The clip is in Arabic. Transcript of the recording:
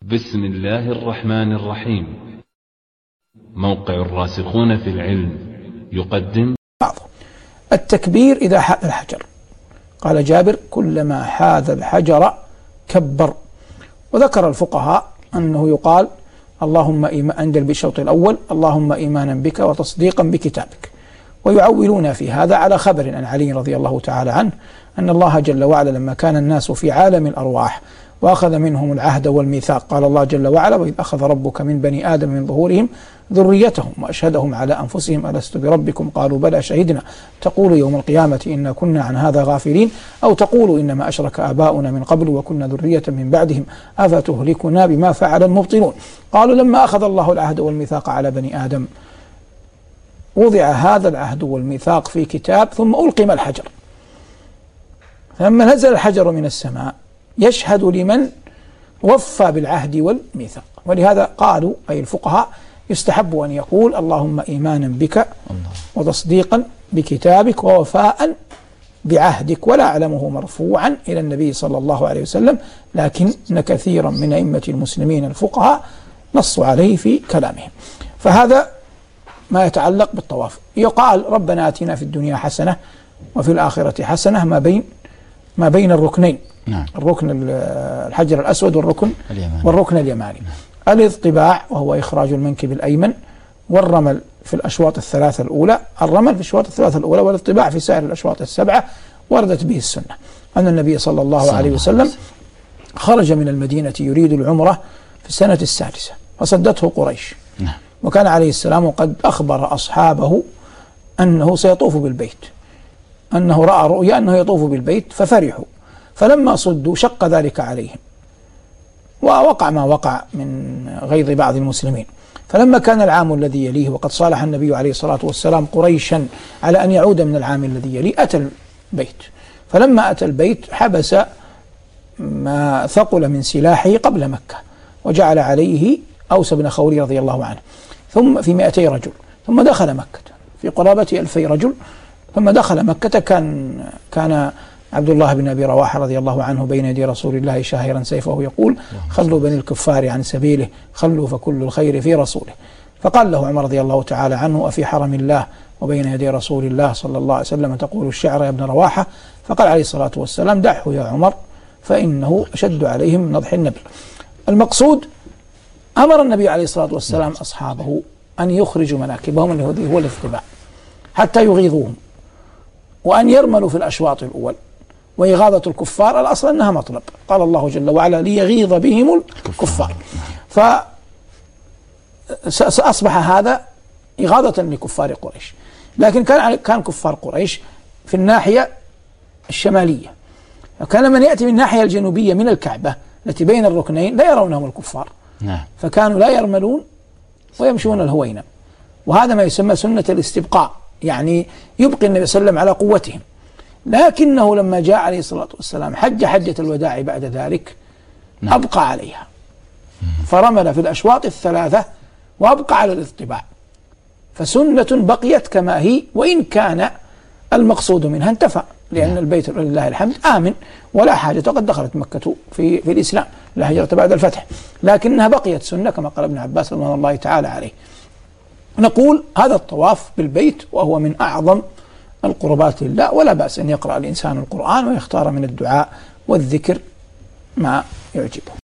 بسم الله الرحمن الرحيم. موقع الراسخون في العلم يقدم التكبير إذا حاذ الحجر. قال جابر: كلما حاذ الحجر كبر. وذكر الفقهاء أنه يقال اللهم عند بالشوط الأول اللهم إيمانا بك وتصديقا بكتابك، ويعولون في هذا على خبر عن علي رضي الله تعالى عنه أن الله جل وعلا لما كان الناس في عالم الأرواح وأخذ منهم العهد والميثاق، قال الله جل وعلا: وإذ أخذ ربك من بني آدم من ظهورهم ذريتهم وأشهدهم على أنفسهم ألست بربكم قالوا بلى شهدنا تقولوا يوم القيامة إنا كنا عن هذا غافلين أو تقولوا إنما أشرك آباؤنا من قبل وكنا ذرية من بعدهم أفتهلكنا بما فعل المبطلون. قالوا لما أخذ الله العهد والميثاق على بني آدم وضع هذا العهد والميثاق في كتاب ثم ألقم الحجر، فلما نزل الحجر من السماء يشهد لمن وفى بالعهد والميثاق. ولهذا قالوا أي الفقهاء يستحب أن يقول اللهم إيمانا بك وتصديقا بكتابك ووفاء بعهدك، ولا أعلمه مرفوعا إلى النبي صلى الله عليه وسلم، لكن كثيرا من أئمة المسلمين الفقهاء نصوا عليه في كلامهم. فهذا ما يتعلق بالطواف. يقال ربنا آتنا في الدنيا حسنة وفي الآخرة حسنة ما بين الركنين، نعم. الركن الحجر الأسود والركن اليماني. الاضطباع وهو إخراج المنكب الأيمن، والرمل في الأشواط الثلاثة الأولى، الرمل في الأشواط الثلاثة الأولى، والاضطباع في سائر الأشواط السبعة. وردت به السنة أن النبي صلى الله عليه وسلم خرج من المدينة يريد العمرة في السنة السادسة فصدته قريش، نعم. وكان عليه السلام قد أخبر أصحابه أنه سيطوف بالبيت، أنه رأى رؤيا أنه يطوف بالبيت ففرحوا، فلما صدوا شق ذلك عليهم ووقع ما وقع من غيظ بعض المسلمين. فلما كان العام الذي يليه وقد صالح النبي عليه الصلاة والسلام قريشا على أن يعود من العام الذي يليه أتى البيت، فلما أتى البيت حبس ما ثقل من سلاحه قبل مكة وجعل عليه أوس بن خولي رضي الله عنه ثم في 200 رجل، ثم دخل مكة في قرابة 2000 رجل. ثم دخل مكة كان عبد الله بن أبي رواحة رضي الله عنه بين يدي رسول الله شاهرا سيفه يقول: خلوا بني الكفار عن سبيله خلوا فكل الخير في رسوله. فقال له عمر رضي الله تعالى عنه: أفي حرم الله وبين يدي رسول الله صلى الله عليه وسلم تقول الشعر يا ابن رواحة؟ فقال عليه الصلاة والسلام: دعه يا عمر فإنه أشد عليهم من نضح النبل. المقصود أمر النبي عليه الصلاة والسلام أصحابه أن يخرجوا مناكبهم اللي هو الاضطباع حتى يغيظوهم، وأن يرملوا في الأشواط الأول. وإغاظة الكفار الأصل أنها مطلب، قال الله جل وعلا: ليغيظ بهم الكفار. فأصبح هذا إغاظة لكفار قريش، لكن كان كفار قريش في الناحية الشمالية، وكان من يأتي من الناحية الجنوبية من الكعبة التي بين الركنين لا يرونهم الكفار، فكانوا لا يرملون ويمشون الهوينة، وهذا ما يسمى سنة الاستبقاء، يعني يبقي النبي صلى الله عليه وسلم على قوتهم. لكنه لما جاء عليه الصلاة والسلام حجة الوداع بعد ذلك أبقى عليها، فرمل في الأشواط الثلاثة وأبقى على الاضطباع، فسنة بقيت كما هي، وإن كان المقصود منها انتفى، لأن البيت لله الحمد آمن ولا حاجة، وقد دخلت مكة في الإسلام، لا هجرة بعد الفتح، لكنها بقيت سنة كما قال ابن عباس رضي الله تعالى عليه. نقول هذا الطواف بالبيت وهو من أعظم القربات لله، ولا بأس أن يقرأ الإنسان القرآن ويختار من الدعاء والذكر ما يعجبه.